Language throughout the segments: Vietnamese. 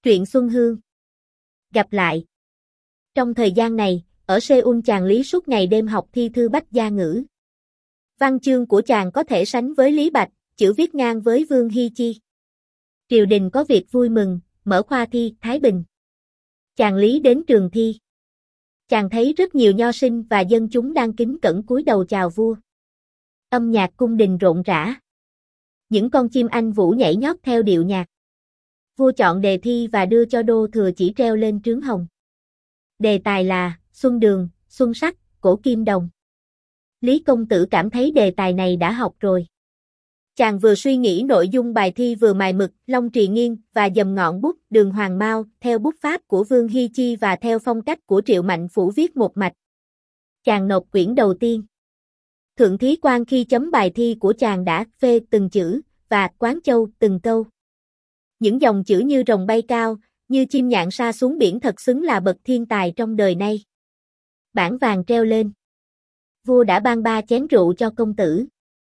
Truyện Xuân Hương. Gặp lại. Trong thời gian này, ở Seoul chàng Lý suốt ngày đêm học thi thư Bách gia ngữ. Văn chương của chàng có thể sánh với Lý Bạch, chữ viết ngang với Vương Hy Chi. Triều đình có việc vui mừng, mở khoa thi Thái Bình. Chàng Lý đến trường thi. Chàng thấy rất nhiều nho sinh và dân chúng đang kính cẩn cúi đầu chào vua. Âm nhạc cung đình rộn rã. Những con chim anh vũ nhảy nhót theo điệu nhạc. Vua chọn đề thi và đưa cho Đô Thừa Chỉ treo lên trướng hồng. Đề tài là Xuân Đường, Xuân Sắc, Cổ Kim Đồng. Lý công tử cảm thấy đề tài này đã học rồi. Chàng vừa suy nghĩ nội dung bài thi vừa mài mực, lông trì nghiêng và dầm ngọn bút đường hoàng mao theo bút pháp của Vương Hy Chi và theo phong cách của Triệu Mạnh Phủ viết một mạch. Chàng nộp quyển đầu tiên. Thượng thí quan khi chấm bài thi của chàng đã phê từng chữ và quán châu từng câu. Những dòng chữ như rồng bay cao, như chim nhạn sa xuống biển thật xứng là bậc thiên tài trong đời nay. Bảng vàng treo lên. Vua đã ban 3 chén rượu cho công tử.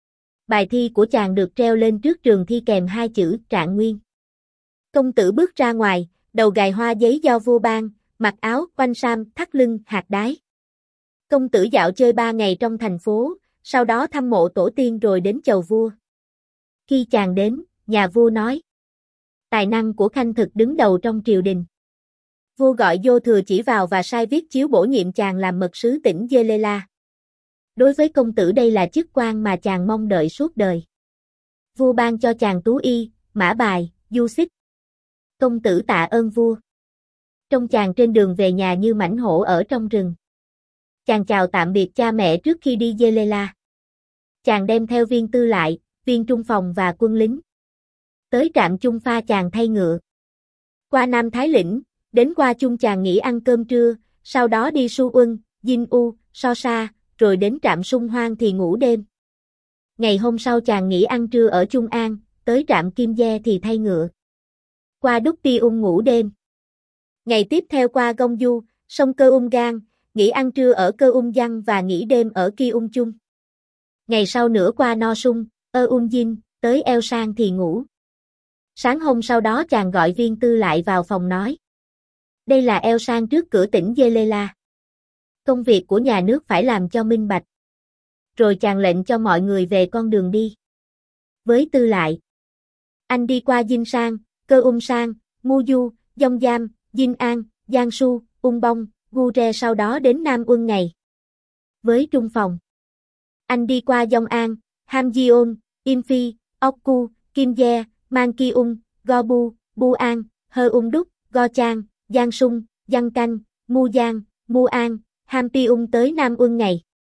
Bài thi của chàng được treo lên trước trường thi kèm 2 chữ Trạng Nguyên. Công tử bước ra ngoài, đầu gài hoa giấy do vua ban, mặc áo quanh sam thắt lưng hạt đái. Công tử dạo chơi 3 ngày trong thành phố, sau đó thăm mộ tổ tiên rồi đến chầu vua. Khi chàng đến, nhà vua nói: tài năng của Khanh thực đứng đầu trong triều đình. Vua gọi Đô Thừa Chỉ vào và sai viết chiếu bổ nhiệm chàng làm mật sứ tỉnh Jelela. Đối với công tử đây là chức quan mà chàng mong đợi suốt đời. Vua ban cho chàng tú y, mã bài, du xích. Công tử tạ ơn vua. Trông chàng trên đường về nhà như mãnh hổ ở trong rừng. Chàng chào tạm biệt cha mẹ trước khi đi Jelela. Chàng đem theo viên tư lại, viên trung phòng và quân lính. Tới trạm Chung Pha chàng thay ngựa. Qua Nam Thái Lĩnh, đến qua Chung chàng nghỉ ăn cơm trưa, sau đó đi Su Uân, Dinh U, So Sa, rồi đến trạm Sung Hoang thì ngủ đêm. Ngày hôm sau chàng nghỉ ăn trưa ở Chung An, tới trạm Kim Ge thì thay ngựa. Qua Đúc Ti Ung ngủ đêm. Ngày tiếp theo qua Gông Du, sông Cơ Ung Gang, nghỉ ăn trưa ở Cơ Ung Giang và nghỉ đêm ở Ki Ung Chung. Ngày sau nữa qua No Sung, Ung Dinh, tới Eo Sang thì ngủ. Sáng hôm sau đó chàng gọi viên tư lại vào phòng nói: đây là Eo Sang trước cửa tỉnh Jelela. Công việc của nhà nước phải làm cho minh bạch. Rồi chàng lệnh cho mọi người về con đường đi. Với tư lại: anh đi qua Dinh Sang, Cơ Sang, Mu Du, Dông Giam, Dinh An, Giang Su, Ung Bông, Gu Re sau đó đến Nam Uân ngày. Với trung phòng: anh đi qua Dông An, Ham Gion, Im Phi, Ok Cu, Kim Ge, Mang Ki Ung, Go Bu, Bu An, Hơ Ung Đúc, Go Chang, Giang Sung, Giang Canh, Mu Giang, Mu An, Ham Pi Ung tới Nam Uân ngày.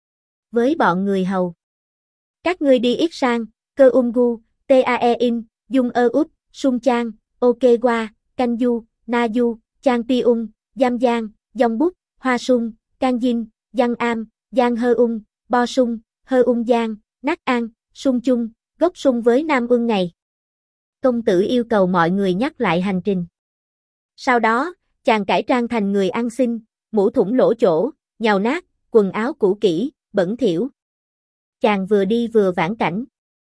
Với bọn người hầu: các ngươi đi Ít Sang, Cơ Gu, Tae In, Dung Út, Sung Chang, Ok Qua, Canh Du, Na Du, Chang Pi Ung, Giam Giang, Dông Bút, Hoa Sung, Can Dinh, Giang Am, Giang Hơ Ung, Bo Sung, Hơ Ung Giang, Nắc An, Sung Chung, Gốc Sung với Nam Uân ngày. Công tử yêu cầu mọi người nhắc lại hành trình. Sau đó, chàng cải trang thành người ăn xin, mũ thủng lỗ chỗ, nhàu nát, quần áo cũ kỹ, bẩn thỉu. Chàng vừa đi vừa vãn cảnh.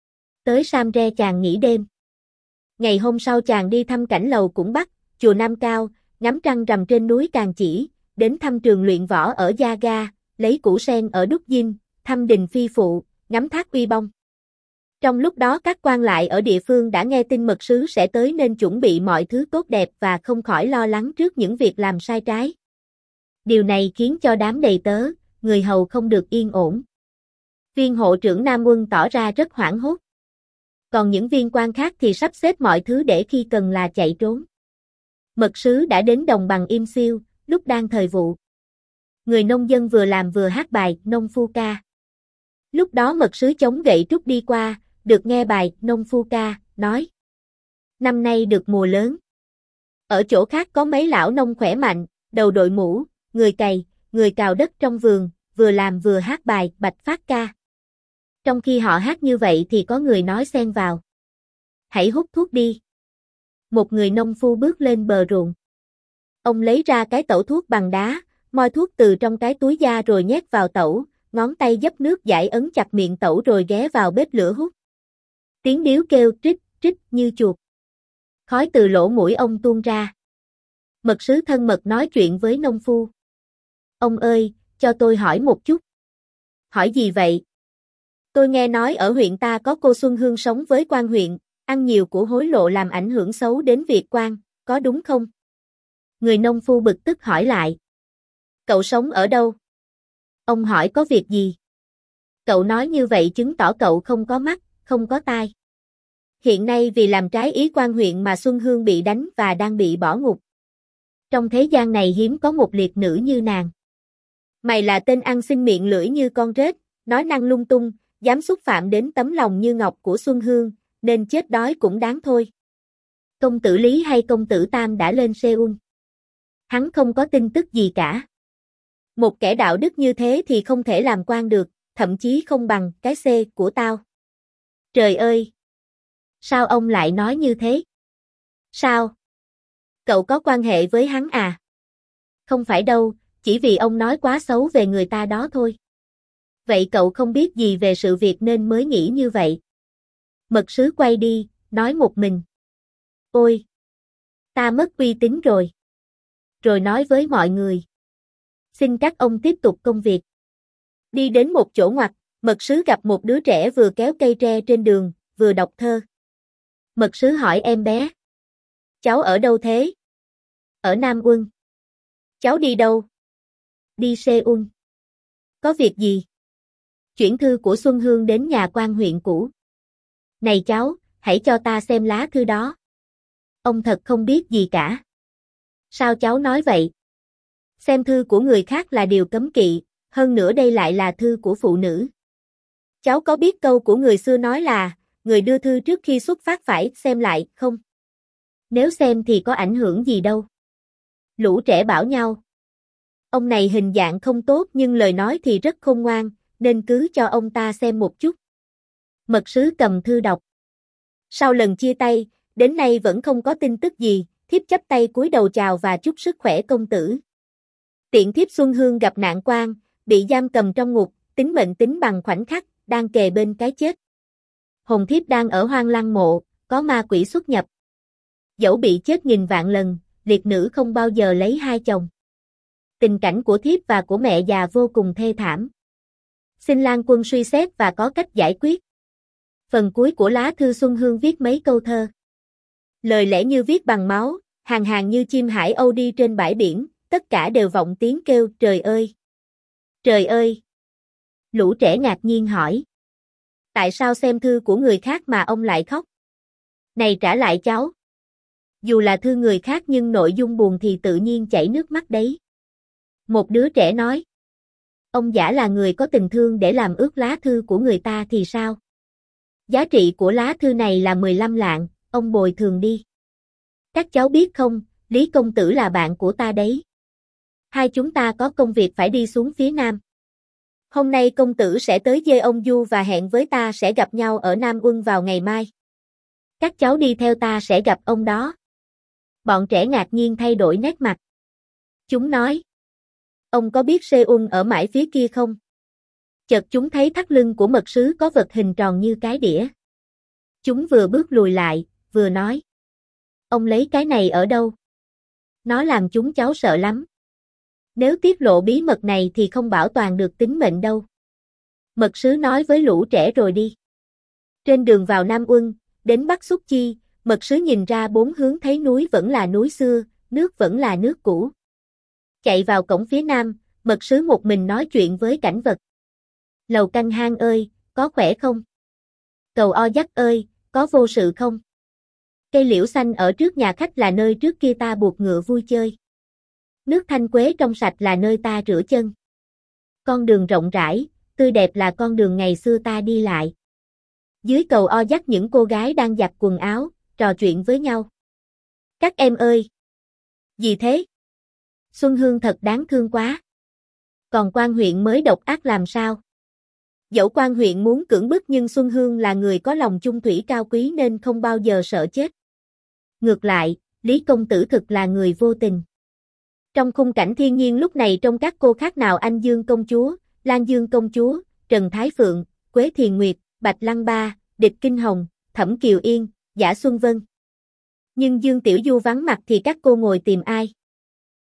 Tới Sam Re chàng nghỉ đêm. Ngày hôm sau chàng đi thăm cảnh lầu Cũng Bắc, chùa Nam Cao, ngắm trăng rằm trên núi Càn Chỉ, đến thăm trường luyện võ ở Gia Ga, lấy củ sen ở Đúc Dinh, thăm đình Phi Phụ, ngắm thác Uy Bông. Trong lúc đó các quan lại ở địa phương đã nghe tin mật sứ sẽ tới nên chuẩn bị mọi thứ tốt đẹp và không khỏi lo lắng trước những việc làm sai trái. Điều này khiến cho đám đầy tớ, người hầu không được yên ổn. Viên hộ trưởng Nam Uân tỏ ra rất hoảng hốt. Còn những viên quan khác thì sắp xếp mọi thứ để khi cần là chạy trốn. Mật sứ đã đến đồng bằng Im Siêu, lúc đang thời vụ. Người nông dân vừa làm vừa hát bài Nông Phu Ca. Lúc đó mật sứ chống gậy trúc đi qua, được nghe bài Nông Phu Ca, nói: năm nay được mùa lớn. Ở chỗ khác có mấy lão nông khỏe mạnh, đầu đội mũ, người cày, người cào đất trong vườn, vừa làm vừa hát bài Bạch Phát Ca. Trong khi họ hát như vậy thì có người nói xen vào: hãy hút thuốc đi. Một người nông phu bước lên bờ ruộng. Ông lấy ra cái tẩu thuốc bằng đá, moi thuốc từ trong cái túi da rồi nhét vào tẩu, ngón tay dấp nước giải ấn chặt miệng tẩu rồi ghé vào bếp lửa hút. Tiếng điếu kêu trích, trích như chuột. Khói từ lỗ mũi ông tuôn ra. Mật sứ thân mật nói chuyện với nông phu. Ông ơi, cho tôi hỏi một chút. Hỏi gì vậy? Tôi nghe nói ở huyện ta có cô Xuân Hương sống với quan huyện, ăn nhiều của hối lộ làm ảnh hưởng xấu đến việc quan, có đúng không? Người nông phu bực tức hỏi lại. Cậu sống ở đâu? Ông hỏi có việc gì? Cậu nói như vậy chứng tỏ cậu không có mắt, không có tai. Hiện nay vì làm trái ý quan huyện mà Xuân Hương bị đánh và đang bị bỏ ngục. Trong thế gian này hiếm có một liệt nữ như nàng. Mày là tên ăn xin miệng lưỡi như con rết, nói năng lung tung, dám xúc phạm đến tấm lòng như ngọc của Xuân Hương, nên chết đói cũng đáng thôi. Công tử Lý hay công tử Tam đã lên Seoul. Hắn không có tin tức gì cả. Một kẻ đạo đức như thế thì không thể làm quan được, thậm chí không bằng cái C của tao. Trời ơi! Sao ông lại nói như thế? Sao? Cậu có quan hệ với hắn à? Không phải đâu, chỉ vì ông nói quá xấu về người ta đó thôi. Vậy cậu không biết gì về sự việc nên mới nghĩ như vậy. Mật sứ quay đi, nói một mình. Ôi! Ta mất uy tín rồi. Rồi nói với mọi người. Xin các ông tiếp tục công việc. Đi đến một chỗ ngoặt, mật sứ gặp một đứa trẻ vừa kéo cây tre trên đường, vừa đọc thơ. Mật sứ hỏi em bé. Cháu ở đâu thế? Ở Nam Quân. Cháu đi đâu? Đi Seoul. Có việc gì? Chuyển thư của Xuân Hương đến nhà quan huyện cũ. Này cháu, hãy cho ta xem lá thư đó. Ông thật không biết gì cả. Sao cháu nói vậy? Xem thư của người khác là điều cấm kỵ, hơn nữa đây lại là thư của phụ nữ. Cháu có biết câu của người xưa nói là, người đưa thư trước khi xuất phát phải xem lại không? Nếu xem thì có ảnh hưởng gì đâu. Lũ trẻ bảo nhau. Ông này hình dạng không tốt nhưng lời nói thì rất khôn ngoan, nên cứ cho ông ta xem một chút. Mật sứ cầm thư đọc. Sau lần chia tay, đến nay vẫn không có tin tức gì, thiếp chắp tay cúi đầu chào và chúc sức khỏe công tử. Tiện thiếp Xuân Hương gặp nạn quan, bị giam cầm trong ngục, tính mệnh tính bằng khoảnh khắc, đang kề bên cái chết. Hồn thiếp đang ở Hoang Lăng mộ, có ma quỷ xuất nhập. Dẫu bị chết nghìn vạn lần, liệt nữ không bao giờ lấy hai chồng. Tình cảnh của thiếp và của mẹ già vô cùng thê thảm. Xin Lan Quân suy xét và có cách giải quyết. Phần cuối của lá thư Xuân Hương viết mấy câu thơ. Lời lẽ như viết bằng máu, hàng hàng như chim hải âu đi trên bãi biển, tất cả đều vọng tiếng kêu trời ơi. Trời ơi! Lũ trẻ ngạc nhiên hỏi. Tại sao xem thư của người khác mà ông lại khóc? Này trả lại cháu. Dù là thư người khác nhưng nội dung buồn thì tự nhiên chảy nước mắt đấy. Một đứa trẻ nói. Ông giả là người có tình thương để làm ướt lá thư của người ta thì sao? Giá trị của lá thư này là 15 lạng, ông bồi thường đi. Các cháu biết không, Lý công tử là bạn của ta đấy. Hai chúng ta có công việc phải đi xuống phía Nam. Hôm nay công tử sẽ tới Dê Ông Du và hẹn với ta sẽ gặp nhau ở Nam Uân vào ngày mai. Các cháu đi theo ta sẽ gặp ông đó. Bọn trẻ ngạc nhiên thay đổi nét mặt. Chúng nói. Ông có biết Seoul ở mãi phía kia không? Chợt chúng thấy thắt lưng của mật sứ có vật hình tròn như cái đĩa. Chúng vừa bước lùi lại, vừa nói. Ông lấy cái này ở đâu? Nó làm chúng cháu sợ lắm. Nếu tiết lộ bí mật này thì không bảo toàn được tính mệnh đâu. Mật sứ nói với lũ trẻ rồi đi. Trên đường vào Nam Uân, đến Bắc Xúc Chi, mật sứ nhìn ra bốn hướng thấy núi vẫn là núi xưa, nước vẫn là nước cũ. Chạy vào cổng phía Nam, mật sứ một mình nói chuyện với cảnh vật. Lầu Canh Hang ơi, có khỏe không? Cầu O Dắc ơi, có vô sự không? Cây liễu xanh ở trước nhà khách là nơi trước kia ta buộc ngựa vui chơi. Nước Thanh Quế trong sạch là nơi ta rửa chân. Con đường rộng rãi, tươi đẹp là con đường ngày xưa ta đi lại. Dưới cầu O Dắc những cô gái đang giặt quần áo, trò chuyện với nhau. Các em ơi! Gì thế? Xuân Hương thật đáng thương quá. Còn quan huyện mới độc ác làm sao? Dẫu quan huyện muốn cưỡng bức nhưng Xuân Hương là người có lòng chung thủy cao quý nên không bao giờ sợ chết. Ngược lại, Lý công tử thực là người vô tình. Trong khung cảnh thiên nhiên lúc này trong các cô khác nào Anh Dương công chúa, Lan Dương công chúa, Trần Thái Phượng, Quế Thiền Nguyệt, Bạch Lăng Ba, Địch Kinh Hồng, Thẩm Kiều Yên, Giả Xuân Vân. Nhưng Dương Tiểu Du vắng mặt thì các cô ngồi tìm ai?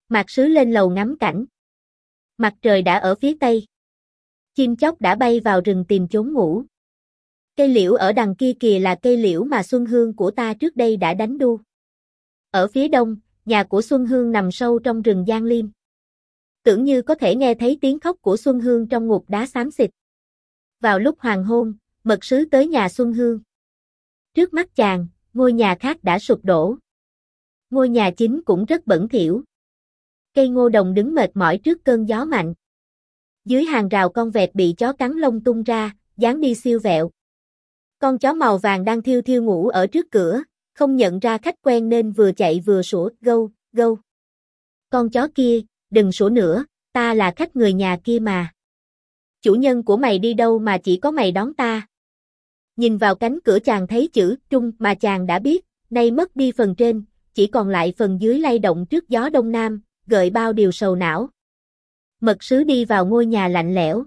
Mạc Sứ lên lầu ngắm cảnh. Mặt trời đã ở phía tây. Chim chóc đã bay vào rừng tìm chốn ngủ. Cây liễu ở đằng kia kìa là cây liễu mà Xuân Hương của ta trước đây đã đánh đu. Ở phía đông, nhà của Xuân Hương nằm sâu trong rừng Giang Liêm. Tưởng như có thể nghe thấy tiếng khóc của Xuân Hương trong ngục đá xám xịt. Vào lúc hoàng hôn, Mật Sứ tới nhà Xuân Hương. Trước mắt chàng, ngôi nhà khác đã sụp đổ. Ngôi nhà chính cũng rất bẩn thỉu. Cây ngô đồng đứng mệt mỏi trước cơn gió mạnh. Dưới hàng rào con vẹt bị chó cắn lông tung ra, dáng đi siêu vẹo. Con chó màu vàng đang thiêu thiêu ngủ ở trước cửa, không nhận ra khách quen nên vừa chạy vừa sủa, gâu, gâu. Con chó kia, đừng sủa nữa, ta là khách người nhà kia mà. Chủ nhân của mày đi đâu mà chỉ có mày đón ta? Nhìn vào cánh cửa chàng thấy chữ Trung mà chàng đã biết, nay mất đi phần trên, chỉ còn lại phần dưới lay động trước gió đông nam, gợi bao điều sầu não. Mật Sứ đi vào ngôi nhà lạnh lẽo.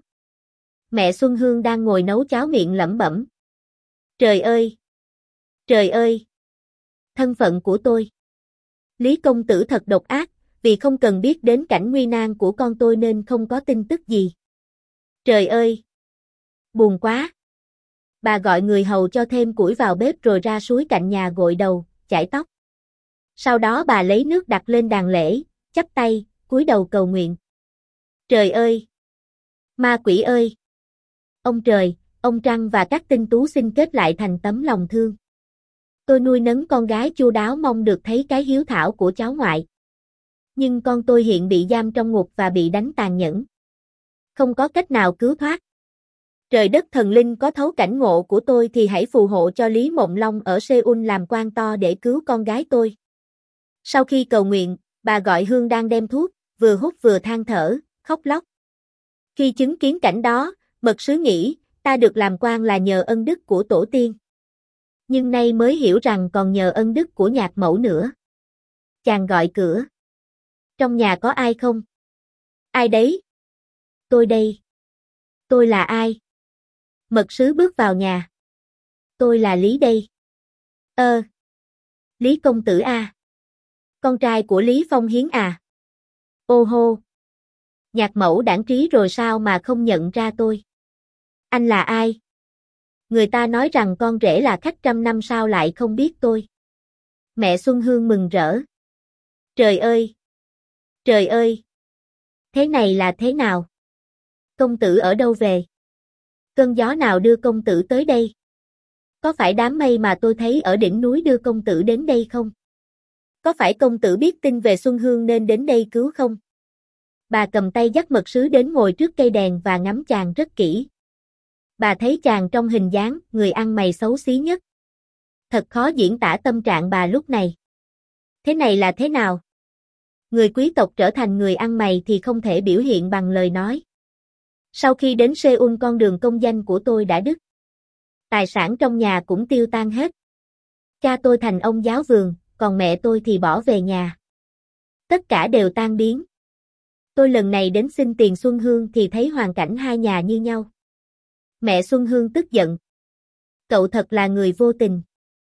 Mẹ Xuân Hương đang ngồi nấu cháo miệng lẩm bẩm. Trời ơi! Trời ơi! Thân phận của tôi. Lý công tử thật độc ác, vì không cần biết đến cảnh nguy nan của con tôi nên không có tin tức gì. Trời ơi! Buồn quá! Bà gọi người hầu cho thêm củi vào bếp rồi ra suối cạnh nhà gội đầu, chải tóc. Sau đó bà lấy nước đặt lên đàn lễ, chắp tay, cúi đầu cầu nguyện. Trời ơi! Ma quỷ ơi! Ông trời, ông trăng và các tinh tú xin kết lại thành tấm lòng thương. Tôi nuôi nấng con gái chu đáo mong được thấy cái hiếu thảo của cháu ngoại. Nhưng con tôi hiện bị giam trong ngục và bị đánh tàn nhẫn. Không có cách nào cứu thoát. Trời đất thần linh có thấu cảnh ngộ của tôi thì hãy phù hộ cho Lý Mộng Long ở Seoul làm quan to để cứu con gái tôi. Sau khi cầu nguyện, bà gọi Hương đang đem thuốc, vừa hút vừa than thở, khóc lóc. Khi chứng kiến cảnh đó, Mật Sứ nghĩ, ta được làm quan là nhờ ân đức của tổ tiên. Nhưng nay mới hiểu rằng còn nhờ ân đức của nhạc mẫu nữa. Chàng gọi cửa. Trong nhà có ai không? Ai đấy? Tôi đây. Tôi là ai? Mật Sứ bước vào nhà. Tôi là Lý đây. Lý công tử à? Con trai của Lý Phong Hiến à? Ô hô. Nhạc mẫu đãng trí rồi sao mà không nhận ra tôi? Anh là ai? Người ta nói rằng con rể là khách trăm năm sao lại không biết tôi? Mẹ Xuân Hương mừng rỡ. Trời ơi! Trời ơi! Thế này là thế nào? Công tử ở đâu về? Cơn gió nào đưa công tử tới đây? Có phải đám mây mà tôi thấy ở đỉnh núi đưa công tử đến đây không? Có phải công tử biết tin về Xuân Hương nên đến đây cứu không? Bà cầm tay dắt Mật Sứ đến ngồi trước cây đèn và ngắm chàng rất kỹ. Bà thấy chàng trong hình dáng, người ăn mày xấu xí nhất. Thật khó diễn tả tâm trạng bà lúc này. Thế này là thế nào? Người quý tộc trở thành người ăn mày thì không thể biểu hiện bằng lời nói. Sau khi đến Seoul con đường công danh của tôi đã đứt. Tài sản trong nhà cũng tiêu tan hết. Cha tôi thành ông giáo vườn, còn mẹ tôi thì bỏ về nhà. Tất cả đều tan biến. Tôi lần này đến xin tiền Xuân Hương thì thấy hoàn cảnh hai nhà như nhau. Mẹ Xuân Hương tức giận. Cậu thật là người vô tình.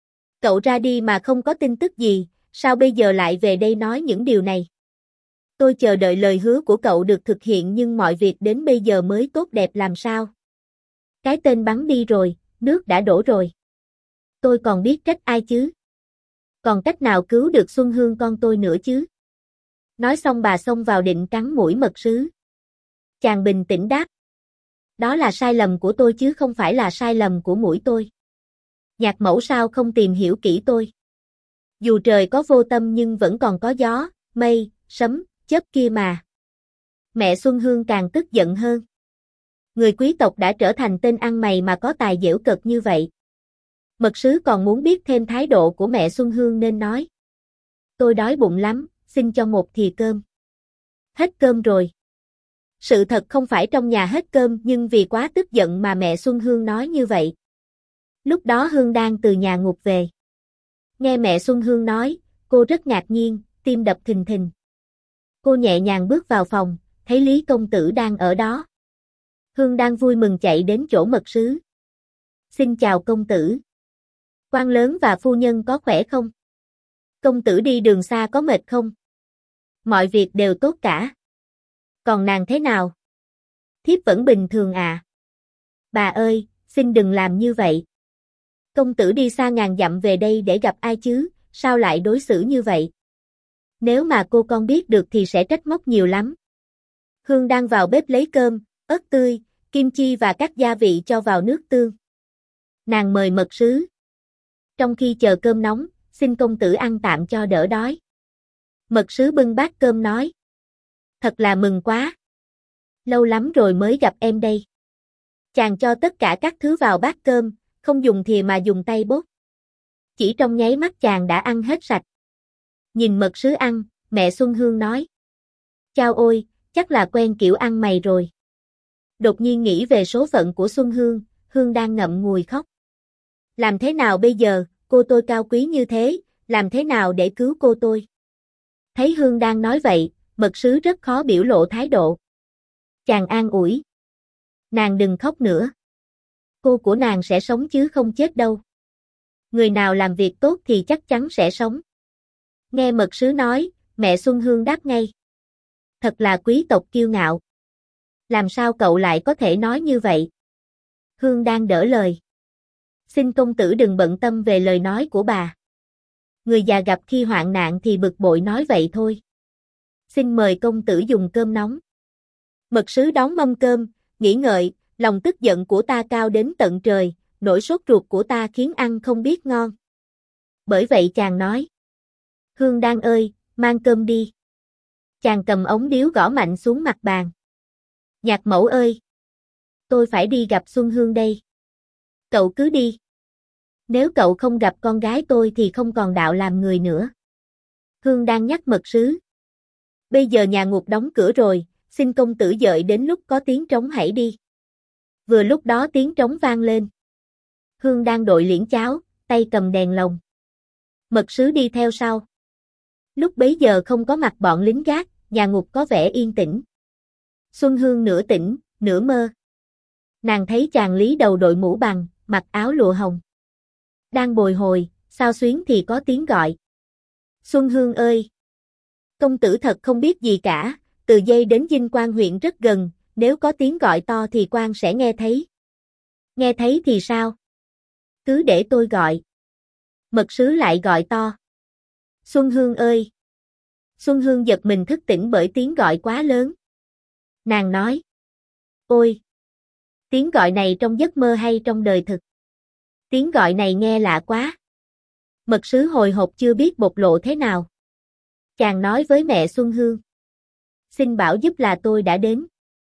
Cậu ra đi mà không có tin tức gì, sao bây giờ lại về đây nói những điều này? Tôi chờ đợi lời hứa của cậu được thực hiện nhưng mọi việc đến bây giờ mới tốt đẹp làm sao? Cái tên bắn đi rồi, nước đã đổ rồi. Tôi còn biết trách ai chứ? Còn cách nào cứu được Xuân Hương con tôi nữa chứ? Nói xong bà xông vào định cắn mũi Mật Sứ. Chàng bình tĩnh đáp. Đó là sai lầm của tôi chứ không phải là sai lầm của mũi tôi. Nhạc mẫu sao không tìm hiểu kỹ tôi? Dù trời có vô tâm nhưng vẫn còn có gió, mây, sấm, chớp kia mà. Mẹ Xuân Hương càng tức giận hơn. Người quý tộc đã trở thành tên ăn mày mà có tài giễu cợt như vậy. Mật Sứ còn muốn biết thêm thái độ của mẹ Xuân Hương nên nói. Tôi đói bụng lắm, xin cho một thìa cơm. Hết cơm rồi. Sự thật không phải trong nhà hết cơm nhưng vì quá tức giận mà mẹ Xuân Hương nói như vậy. Lúc đó Hương đang từ nhà ngục về. Nghe mẹ Xuân Hương nói, cô rất ngạc nhiên, tim đập thình thình. Cô nhẹ nhàng bước vào phòng, thấy Lý công tử đang ở đó. Hương đang vui mừng chạy đến chỗ Mật Sứ. Xin chào công tử. Quan lớn và phu nhân có khỏe không? Công tử đi đường xa có mệt không? Mọi việc đều tốt cả. Còn nàng thế nào? Thiếp vẫn bình thường à? Bà ơi, xin đừng làm như vậy. Công tử đi xa ngàn dặm về đây để gặp ai chứ, sao lại đối xử như vậy? Nếu mà cô con biết được thì sẽ trách móc nhiều lắm. Hương đang vào bếp lấy cơm, ớt tươi, kim chi và các gia vị cho vào nước tương. Nàng mời mật sứ. Trong khi chờ cơm nóng, xin công tử ăn tạm cho đỡ đói. Mật sứ bưng bát cơm nói. Thật là mừng quá. Lâu lắm rồi mới gặp em đây. Chàng cho tất cả các thứ vào bát cơm, không dùng thìa mà dùng tay bốc. Chỉ trong nháy mắt chàng đã ăn hết sạch. Nhìn mật sứ ăn, mẹ Xuân Hương nói. Chao ôi, chắc là quen kiểu ăn mày rồi. Đột nhiên nghĩ về số phận của Xuân Hương, Hương đang ngậm ngùi khóc. Làm thế nào bây giờ, cô tôi cao quý như thế, làm thế nào để cứu cô tôi? Thấy Hương đang nói vậy, mật sứ rất khó biểu lộ thái độ. Chàng an ủi. Nàng đừng khóc nữa. Cô của nàng sẽ sống chứ không chết đâu. Người nào làm việc tốt thì chắc chắn sẽ sống. Nghe mật sứ nói, mẹ Xuân Hương đáp ngay. Thật là quý tộc kiêu ngạo. Làm sao cậu lại có thể nói như vậy? Hương đang đỡ lời. Xin công tử đừng bận tâm về lời nói của bà. Người già gặp khi hoạn nạn thì bực bội nói vậy thôi. Xin mời công tử dùng cơm nóng. Mật sứ đón mâm cơm, nghĩ ngợi, lòng tức giận của ta cao đến tận trời, nỗi sốt ruột của ta khiến ăn không biết ngon. Bởi vậy chàng nói. Hương đang ơi, mang cơm đi. Chàng cầm ống điếu gõ mạnh xuống mặt bàn. Nhạc mẫu ơi! Tôi phải đi gặp Xuân Hương đây. Cậu cứ đi. Nếu cậu không gặp con gái tôi thì không còn đạo làm người nữa. Hương đang nhắc mật sứ. Bây giờ nhà ngục đóng cửa rồi, xin công tử đợi đến lúc có tiếng trống hãy đi. Vừa lúc đó tiếng trống vang lên. Hương đang đội liễn cháo, tay cầm đèn lồng. Mật sứ đi theo sau. Lúc bấy giờ không có mặt bọn lính gác, nhà ngục có vẻ yên tĩnh. Xuân Hương nửa tỉnh, nửa mơ. Nàng thấy chàng lý đầu đội mũ bằng, mặc áo lụa hồng. Đang bồi hồi, xao xuyến thì có tiếng gọi. Xuân Hương ơi! Công tử thật không biết gì cả, từ Dây đến Dinh Quan huyện rất gần, nếu có tiếng gọi to thì quan sẽ nghe thấy. Nghe thấy thì sao? Cứ để tôi gọi. Mật sứ lại gọi to. Xuân Hương ơi! Xuân Hương giật mình thức tỉnh bởi tiếng gọi quá lớn. Nàng nói. Ôi! Tiếng gọi này trong giấc mơ hay trong đời thực? Tiếng gọi này nghe lạ quá. Mật sứ hồi hộp chưa biết bộc lộ thế nào. Chàng nói với mẹ Xuân Hương. Xin bảo giúp là tôi đã đến.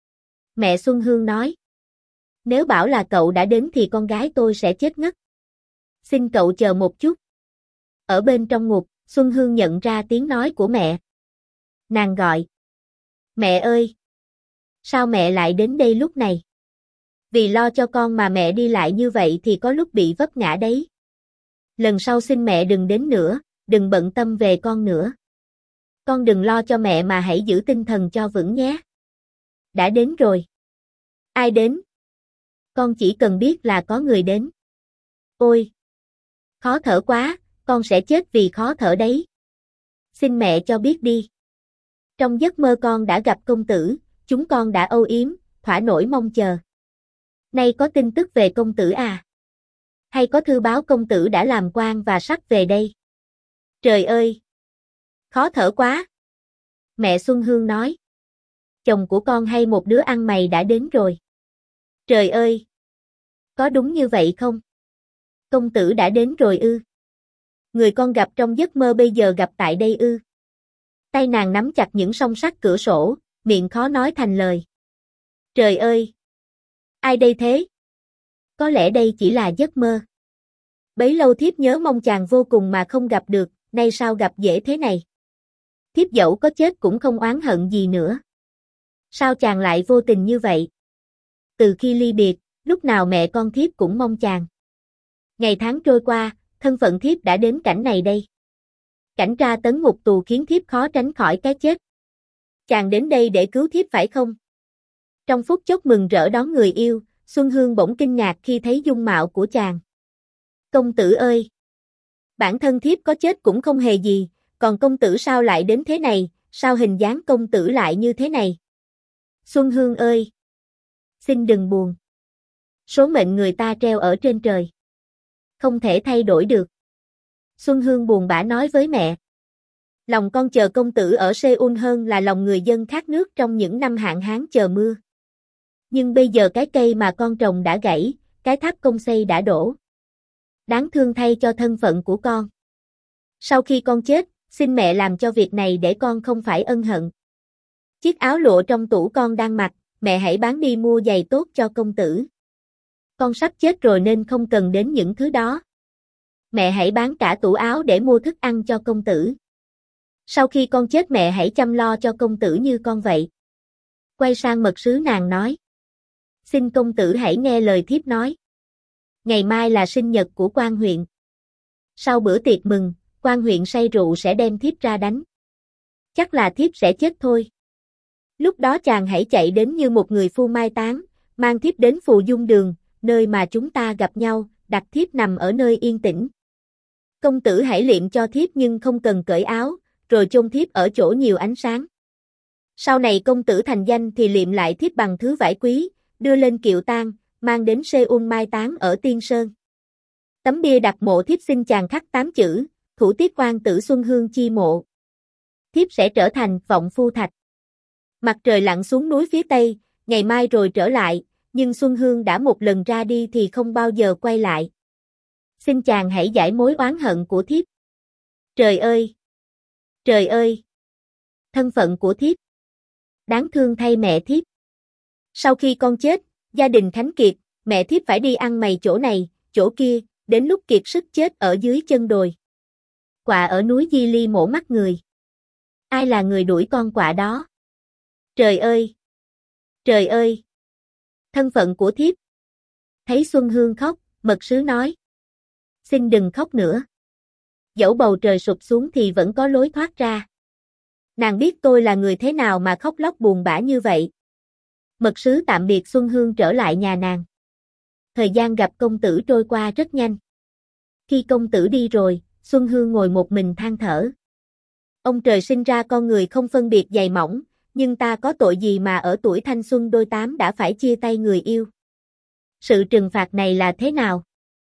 Mẹ Xuân Hương nói. Nếu bảo là cậu đã đến thì con gái tôi sẽ chết ngất. Xin cậu chờ một chút. Ở bên trong ngục, Xuân Hương nhận ra tiếng nói của mẹ. Nàng gọi. Mẹ ơi! Sao mẹ lại đến đây lúc này? Vì lo cho con mà mẹ đi lại như vậy thì có lúc bị vấp ngã đấy. Lần sau xin mẹ đừng đến nữa, đừng bận tâm về con nữa. Con đừng lo cho mẹ mà hãy giữ tinh thần cho vững nhé. Đã đến rồi. Ai đến? Con chỉ cần biết là có người đến. Ôi! Khó thở quá, con sẽ chết vì khó thở đấy. Xin mẹ cho biết đi. Trong giấc mơ con đã gặp công tử, chúng con đã âu yếm, thỏa nỗi mong chờ. Nay có tin tức về công tử à? Hay có thư báo công tử đã làm quan và sắp về đây? Trời ơi! Khó thở quá! Mẹ Xuân Hương nói. Chồng của con hay một đứa ăn mày đã đến rồi. Trời ơi! Có đúng như vậy không? Công tử đã đến rồi ư? Người con gặp trong giấc mơ bây giờ gặp tại đây ư? Tay nàng nắm chặt những song sắt cửa sổ, miệng khó nói thành lời. Trời ơi! Ai đây thế? Có lẽ đây chỉ là giấc mơ. Bấy lâu thiếp nhớ mong chàng vô cùng mà không gặp được, nay sao gặp dễ thế này? Thiếp dẫu có chết cũng không oán hận gì nữa. Sao chàng lại vô tình như vậy? Từ khi ly biệt, lúc nào mẹ con thiếp cũng mong chàng. Ngày tháng trôi qua, thân phận thiếp đã đến cảnh này đây. Cảnh tra tấn ngục tù khiến thiếp khó tránh khỏi cái chết. Chàng đến đây để cứu thiếp phải không? Trong phút chốc mừng rỡ đón người yêu, Xuân Hương bỗng kinh ngạc khi thấy dung mạo của chàng. Công tử ơi! Bản thân thiếp có chết cũng không hề gì, còn công tử sao lại đến thế này, sao hình dáng công tử lại như thế này? Xuân Hương ơi! Xin đừng buồn. Số mệnh người ta treo ở trên trời. Không thể thay đổi được. Xuân Hương buồn bã nói với mẹ. Lòng con chờ công tử ở Seoul hơn là lòng người dân khát nước trong những năm hạn hán chờ mưa. Nhưng bây giờ cái cây mà con trồng đã gãy, cái tháp công xây đã đổ. Đáng thương thay cho thân phận của con. Sau khi con chết, xin mẹ làm cho việc này để con không phải ân hận. Chiếc áo lụa trong tủ con đang mặc, mẹ hãy bán đi mua giày tốt cho công tử. Con sắp chết rồi nên không cần đến những thứ đó. Mẹ hãy bán cả tủ áo để mua thức ăn cho công tử. Sau khi con chết mẹ hãy chăm lo cho công tử như con vậy. Quay sang mật sứ nàng nói. Xin công tử hãy nghe lời thiếp nói. Ngày mai là sinh nhật của quan huyện. Sau bữa tiệc mừng, quan huyện say rượu sẽ đem thiếp ra đánh. Chắc là thiếp sẽ chết thôi. Lúc đó chàng hãy chạy đến như một người phu mai táng, mang thiếp đến Phù Dung Đường, nơi mà chúng ta gặp nhau, đặt thiếp nằm ở nơi yên tĩnh. Công tử hãy liệm cho thiếp nhưng không cần cởi áo, rồi chôn thiếp ở chỗ nhiều ánh sáng. Sau này công tử thành danh thì liệm lại thiếp bằng thứ vải quý, đưa lên kiệu tang, mang đến Seoul mai táng ở Tiên Sơn. Tấm bia đặt mộ thiếp xin chàng khắc 8 chữ, thủ tiết oan tử Xuân Hương chi mộ. Thiếp sẽ trở thành vọng phu thạch. Mặt trời lặn xuống núi phía tây, ngày mai rồi trở lại, nhưng Xuân Hương đã một lần ra đi thì không bao giờ quay lại. Xin chàng hãy giải mối oán hận của thiếp. Trời ơi! Trời ơi! Thân phận của thiếp. Đáng thương thay mẹ thiếp. Sau khi con chết, gia đình khánh kiệt, mẹ thiếp phải đi ăn mày chỗ này, chỗ kia, đến lúc kiệt sức chết ở dưới chân đồi. Quạ ở núi Di Ly mổ mắt người. Ai là người đuổi con quạ đó? Trời ơi! Trời ơi! Thân phận của thiếp. Thấy Xuân Hương khóc, mật sứ nói. Xin đừng khóc nữa. Dẫu bầu trời sụp xuống thì vẫn có lối thoát ra. Nàng biết tôi là người thế nào mà khóc lóc buồn bã như vậy. Mật sứ tạm biệt Xuân Hương trở lại nhà nàng. Thời gian gặp công tử trôi qua rất nhanh. Khi công tử đi rồi, Xuân Hương ngồi một mình than thở. Ông trời sinh ra con người không phân biệt dày mỏng, nhưng ta có tội gì mà ở tuổi thanh xuân đôi tám đã phải chia tay người yêu. Sự trừng phạt này là thế nào?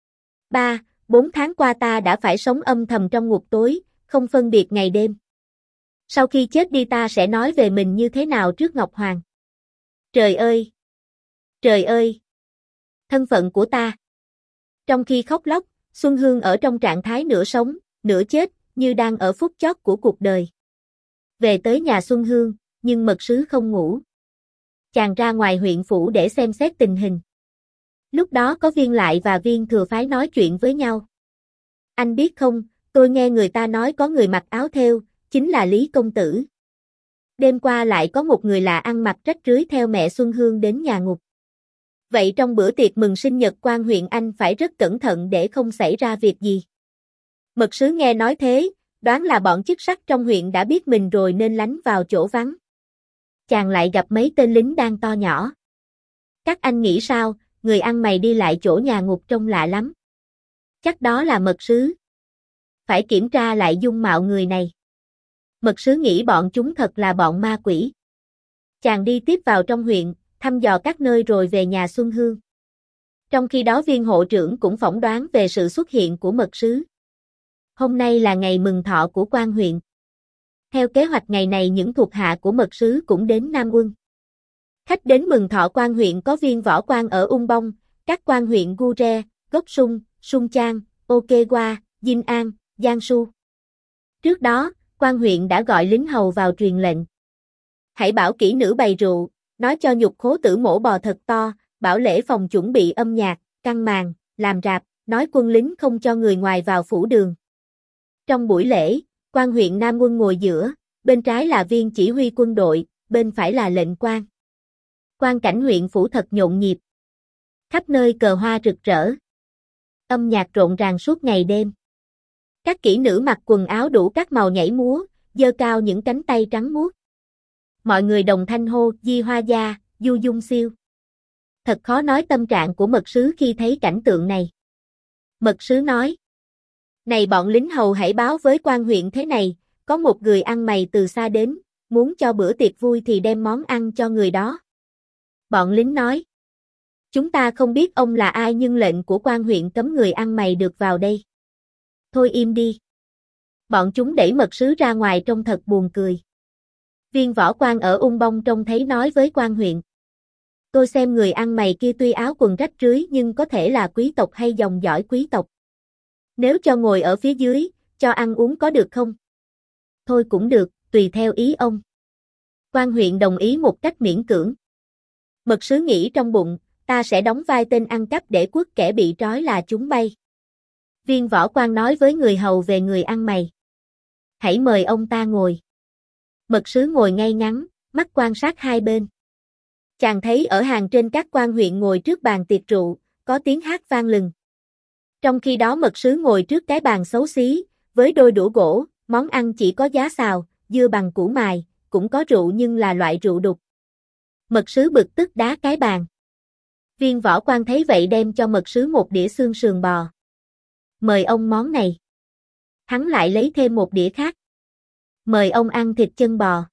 3-4 tháng qua ta đã phải sống âm thầm trong ngục tối, không phân biệt ngày đêm. Sau khi chết đi ta sẽ nói về mình như thế nào trước Ngọc Hoàng. Trời ơi! Trời ơi! Thân phận của ta. Trong khi khóc lóc, Xuân Hương ở trong trạng thái nửa sống, nửa chết, như đang ở phút chót của cuộc đời. Về tới nhà Xuân Hương, nhưng mật sứ không ngủ. Chàng ra ngoài huyện phủ để xem xét tình hình. Lúc đó có Viên Lại và Viên Thừa Phái nói chuyện với nhau. Anh biết không, tôi nghe người ta nói có người mặc áo thêu, chính là Lý Công Tử. Đêm qua lại có một người lạ ăn mặc rách rưới theo mẹ Xuân Hương đến nhà ngục. Vậy trong bữa tiệc mừng sinh nhật quan huyện anh phải rất cẩn thận để không xảy ra việc gì. Mật sứ nghe nói thế, đoán là bọn chức sắc trong huyện đã biết mình rồi nên lánh vào chỗ vắng. Chàng lại gặp mấy tên lính đang to nhỏ. Các anh nghĩ sao, người ăn mày đi lại chỗ nhà ngục trông lạ lắm. Chắc đó là mật sứ. Phải kiểm tra lại dung mạo người này. Mật sứ nghĩ bọn chúng thật là bọn ma quỷ. Chàng đi tiếp vào trong huyện, thăm dò các nơi rồi về nhà Xuân Hương. Trong khi đó Viên hộ trưởng cũng phỏng đoán về sự xuất hiện của mật sứ. Hôm nay là ngày mừng thọ của quan huyện. Theo kế hoạch ngày này những thuộc hạ của mật sứ cũng đến Nam Quân. Khách đến mừng thọ quan huyện có Viên võ quan ở Ung Bông, các quan huyện Gu Re, Gốc Sung, Sung Chang, Okewa, Dinh An, Giang Su. Trước đó, quan huyện đã gọi lính hầu vào truyền lệnh. Hãy bảo kỹ nữ bày rượu, nói cho Nhục Khố Tử mổ bò thật to, bảo lễ phòng chuẩn bị âm nhạc, căng màn, làm rạp, nói quân lính không cho người ngoài vào phủ đường. Trong buổi lễ, quan huyện Nam Quân ngồi giữa, bên trái là Viên chỉ huy quân đội, bên phải là lệnh quan. Quan cảnh huyện phủ thật nhộn nhịp. Khắp nơi cờ hoa rực rỡ. Âm nhạc rộn ràng suốt ngày đêm. Các kỹ nữ mặc quần áo đủ các màu nhảy múa, giơ cao những cánh tay trắng muốt. Mọi người đồng thanh hô, Di Hoa Gia, Du Dung Siêu. Thật khó nói tâm trạng của mật sứ khi thấy cảnh tượng này. Mật sứ nói. Này bọn lính hầu hãy báo với quan huyện thế này, có một người ăn mày từ xa đến, muốn cho bữa tiệc vui thì đem món ăn cho người đó. Bọn lính nói. Chúng ta không biết ông là ai nhưng lệnh của quan huyện cấm người ăn mày được vào đây. Thôi im đi. Bọn chúng đẩy mật sứ ra ngoài trông thật buồn cười. Viên võ quan ở Ung Bông trông thấy nói với quan huyện. Tôi xem người ăn mày kia tuy áo quần rách rưới nhưng có thể là quý tộc hay dòng dõi quý tộc. Nếu cho ngồi ở phía dưới, cho ăn uống có được không? Thôi cũng được, tùy theo ý ông. Quan huyện đồng ý một cách miễn cưỡng. Mật sứ nghĩ trong bụng, ta sẽ đóng vai tên ăn cắp để quất kẻ bị trói là chúng bay. Viên võ quan nói với người hầu về người ăn mày. Hãy mời ông ta ngồi. Mật sứ ngồi ngay ngắn, mắt quan sát hai bên. Chàng thấy ở hàng trên các quan huyện ngồi trước bàn tiệc rượu, có tiếng hát vang lừng. Trong khi đó mật sứ ngồi trước cái bàn xấu xí, với đôi đũa gỗ, món ăn chỉ có giá xào, dưa bằng củ mài, cũng có rượu nhưng là loại rượu đục. Mật sứ bực tức đá cái bàn. Viên võ quan thấy vậy đem cho mật sứ một đĩa xương sườn bò. Mời ông món này. Hắn lại lấy thêm một đĩa khác. Mời ông ăn thịt chân bò.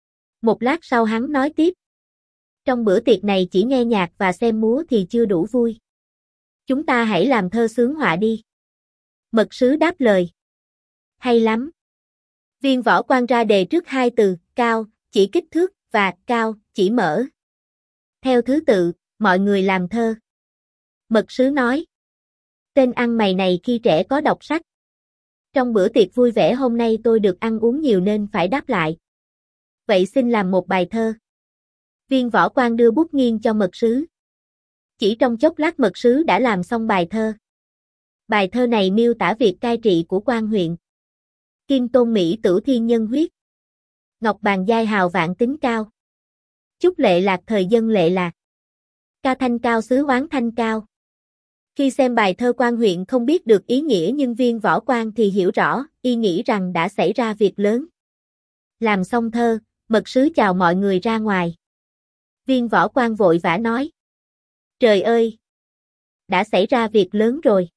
Một lát sau hắn nói tiếp. Trong bữa tiệc này chỉ nghe nhạc và xem múa thì chưa đủ vui. Chúng ta hãy làm thơ sướng họa đi. Mật sứ đáp lời. Hay lắm. Viên võ quan ra đề trước hai từ, cao, chỉ kích thước, và cao, chỉ mở. Theo thứ tự, mọi người làm thơ. Mật sứ nói. Tên ăn mày này khi trẻ có đọc sách. Trong bữa tiệc vui vẻ hôm nay tôi được ăn uống nhiều nên phải đáp lại. Vậy xin làm một bài thơ. Viên võ quan đưa bút nghiêng cho mật sứ. Chỉ trong chốc lát mật sứ đã làm xong bài thơ. Bài thơ này miêu tả việc cai trị của quan huyện. Kim tôn Mỹ tử thiên nhân huyết. Ngọc bàn giai hào vạn tính cao. Chúc lệ lạc thời dân lệ lạc. Ca thanh cao xứ oán thanh cao. Khi xem bài thơ quan huyện không biết được ý nghĩa nhưng viên võ quan thì hiểu rõ, y nghĩ rằng đã xảy ra việc lớn. Làm xong thơ, mật sứ chào mọi người ra ngoài. Viên võ quan vội vã nói. Trời ơi! Đã xảy ra việc lớn rồi.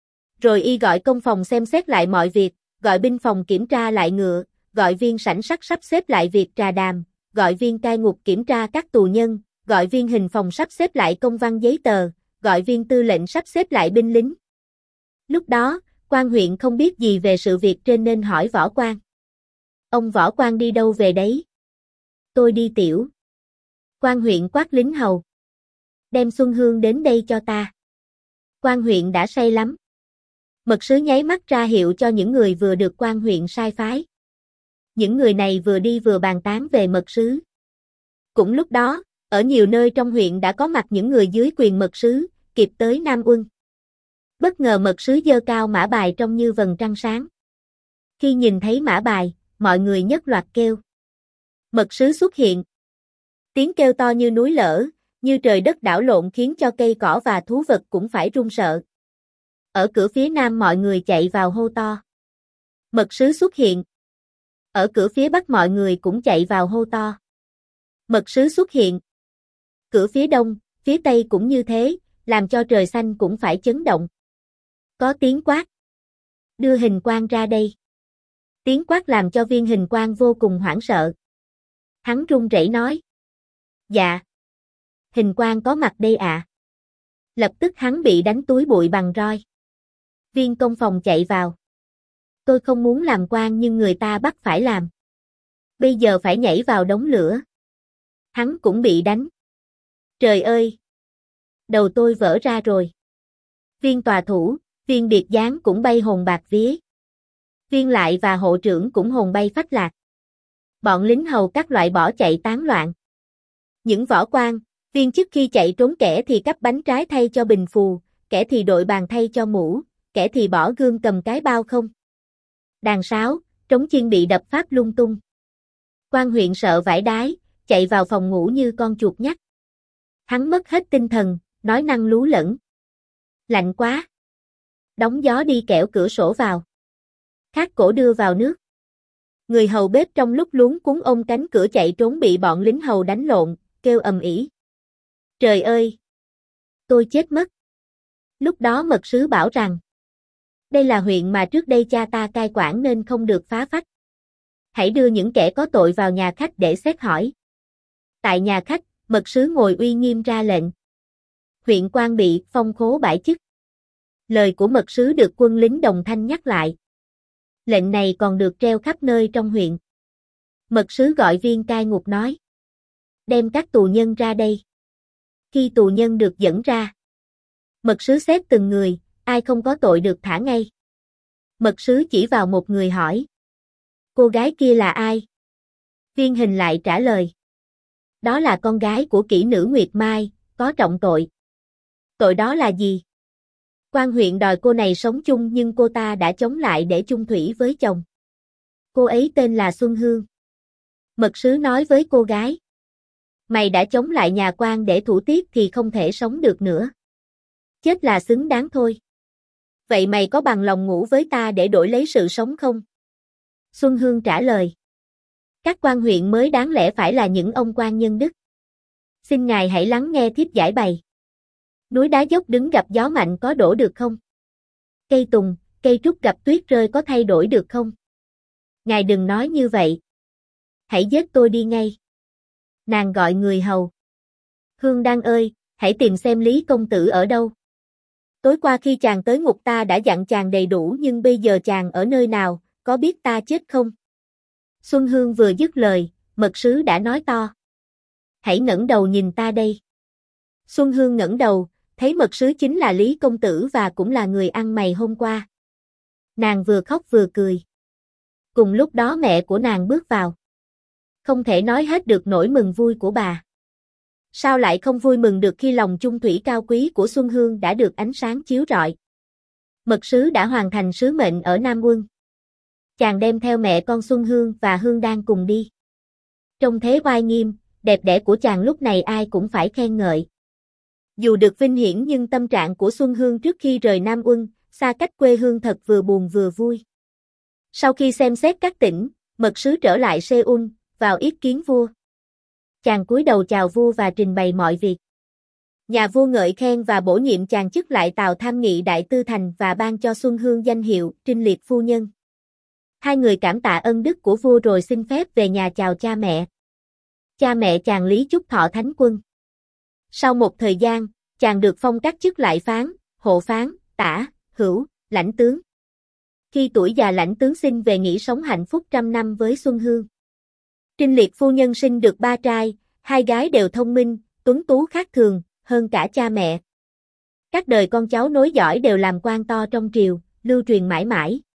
Rồi y gọi công phòng xem xét lại mọi việc, gọi binh phòng kiểm tra lại ngựa, gọi viên sảnh sắt sắp xếp lại việc trà đàm, gọi viên cai ngục kiểm tra các tù nhân, gọi viên hình phòng sắp xếp lại công văn giấy tờ, gọi viên tư lệnh sắp xếp lại binh lính. Lúc đó, quan huyện không biết gì về sự việc trên nên hỏi võ quan. Ông võ quan đi đâu về đấy? Tôi đi tiểu. Quan huyện quát lính hầu. Đem Xuân Hương đến đây cho ta. Quan huyện đã say lắm. Mật sứ nháy mắt ra hiệu cho những người vừa được quan huyện sai phái. Những người này vừa đi vừa bàn tán về mật sứ. Cũng lúc đó, ở nhiều nơi trong huyện đã có mặt những người dưới quyền mật sứ, kịp tới Nam Uân. Bất ngờ mật sứ giơ cao mã bài trông như vầng trăng sáng. Khi nhìn thấy mã bài, mọi người nhất loạt kêu. Mật sứ xuất hiện. Tiếng kêu to như núi lở, như trời đất đảo lộn khiến cho cây cỏ và thú vật cũng phải run sợ. Ở cửa phía nam mọi người chạy vào hô to. Mật sứ xuất hiện. Ở cửa phía bắc mọi người cũng chạy vào hô to. Mật sứ xuất hiện. Cửa phía đông, phía tây cũng như thế, làm cho trời xanh cũng phải chấn động. Có tiếng quát. Đưa hình quan ra đây. Tiếng quát làm cho viên hình quan vô cùng hoảng sợ. Hắn run rẩy nói. Dạ. Hình quan có mặt đây ạ. Lập tức hắn bị đánh túi bụi bằng roi. Viên công phòng chạy vào. Tôi không muốn làm quan nhưng người ta bắt phải làm. Bây giờ phải nhảy vào đống lửa. Hắn cũng bị đánh. Trời ơi! Đầu tôi vỡ ra rồi. Viên tòa thủ, viên biệt gián cũng bay hồn bạc vía. Viên lại và hộ trưởng cũng hồn bay phách lạc. Bọn lính hầu các loại bỏ chạy tán loạn. Những võ quan, viên chức khi chạy trốn kẻ thì cắp bánh trái thay cho bình phù, kẻ thì đội bàn thay cho mũ, kẻ thì bỏ gươm cầm cái bao không. Đàn sáo, trống chiên bị đập phát lung tung. Quan huyện sợ vãi đái, chạy vào phòng ngủ như con chuột nhắt. Hắn mất hết tinh thần, nói năng lú lẫn. Lạnh quá. Đóng gió đi kẻo cửa sổ vào. Khát cổ đưa vào nước. Người hầu bếp trong lúc luống cuống ôm cánh cửa chạy trốn bị bọn lính hầu đánh lộn, kêu ầm ĩ. Trời ơi! Tôi chết mất. Lúc đó mật sứ bảo rằng đây là huyện mà trước đây cha ta cai quản nên không được phá phách. Hãy đưa những kẻ có tội vào nhà khách để xét hỏi. Tại nhà khách, mật sứ ngồi uy nghiêm ra lệnh. Huyện quan bị phong khố bãi chức. Lời của mật sứ được quân lính đồng thanh nhắc lại. Lệnh này còn được treo khắp nơi trong huyện. Mật sứ gọi viên cai ngục nói. Đem các tù nhân ra đây. Khi tù nhân được dẫn ra, mật sứ xét từng người, ai không có tội được thả ngay. Mật sứ chỉ vào một người hỏi. Cô gái kia là ai? Viên hình lại trả lời. Đó là con gái của kỹ nữ Nguyệt Mai, có trọng tội. Tội đó là gì? Quan huyện đòi cô này sống chung nhưng cô ta đã chống lại để chung thủy với chồng. Cô ấy tên là Xuân Hương. Mật sứ nói với cô gái. Mày đã chống lại nhà quan để thủ tiết thì không thể sống được nữa. Chết là xứng đáng thôi. Vậy mày có bằng lòng ngủ với ta để đổi lấy sự sống không? Xuân Hương trả lời. Các quan huyện mới đáng lẽ phải là những ông quan nhân đức. Xin ngài hãy lắng nghe thiếp giải bày. Núi đá dốc đứng gặp gió mạnh có đổ được không? Cây tùng, cây trúc gặp tuyết rơi có thay đổi được không? Ngài đừng nói như vậy. Hãy giết tôi đi ngay. Nàng gọi người hầu. Hương Đan ơi, hãy tìm xem Lý công tử ở đâu. Tối qua khi chàng tới ngục ta đã dặn chàng đầy đủ nhưng bây giờ chàng ở nơi nào, có biết ta chết không? Xuân Hương vừa dứt lời, mật sứ đã nói to. Hãy ngẩng đầu nhìn ta đây. Xuân Hương ngẩng đầu, thấy mật sứ chính là Lý công tử và cũng là người ăn mày hôm qua. Nàng vừa khóc vừa cười. Cùng lúc đó mẹ của nàng bước vào. Không thể nói hết được nỗi mừng vui của bà. Sao lại không vui mừng được khi lòng chung thủy cao quý của Xuân Hương đã được ánh sáng chiếu rọi. Mật sứ đã hoàn thành sứ mệnh ở Nam Quân. Chàng đem theo mẹ con Xuân Hương và Hương Đan cùng đi. Trông thế oai nghiêm, đẹp đẽ của chàng lúc này ai cũng phải khen ngợi. Dù được vinh hiển nhưng tâm trạng của Xuân Hương trước khi rời Nam Quân, xa cách quê hương thật vừa buồn vừa vui. Sau khi xem xét các tỉnh, mật sứ trở lại Seoul, vào yết kiến vua. Chàng cúi đầu chào vua và trình bày mọi việc. Nhà vua ngợi khen và bổ nhiệm chàng chức lại Tào Tham Nghị Đại Tư Thành và ban cho Xuân Hương danh hiệu Trinh Liệt Phu Nhân. Hai người cảm tạ ân đức của vua rồi xin phép về nhà chào cha mẹ. Cha mẹ chàng Lý chúc thọ Thánh Quân. Sau một thời gian, chàng được phong các chức lại phán, hộ phán, tả, hữu, lãnh tướng. Khi tuổi già lãnh tướng xin về nghỉ sống hạnh phúc 100 năm với Xuân Hương. Trinh Liệt Phu Nhân sinh được 3 trai, 2 gái đều thông minh, tuấn tú khác thường, hơn cả cha mẹ. Các đời con cháu nối dõi đều làm quan to trong triều, lưu truyền mãi mãi.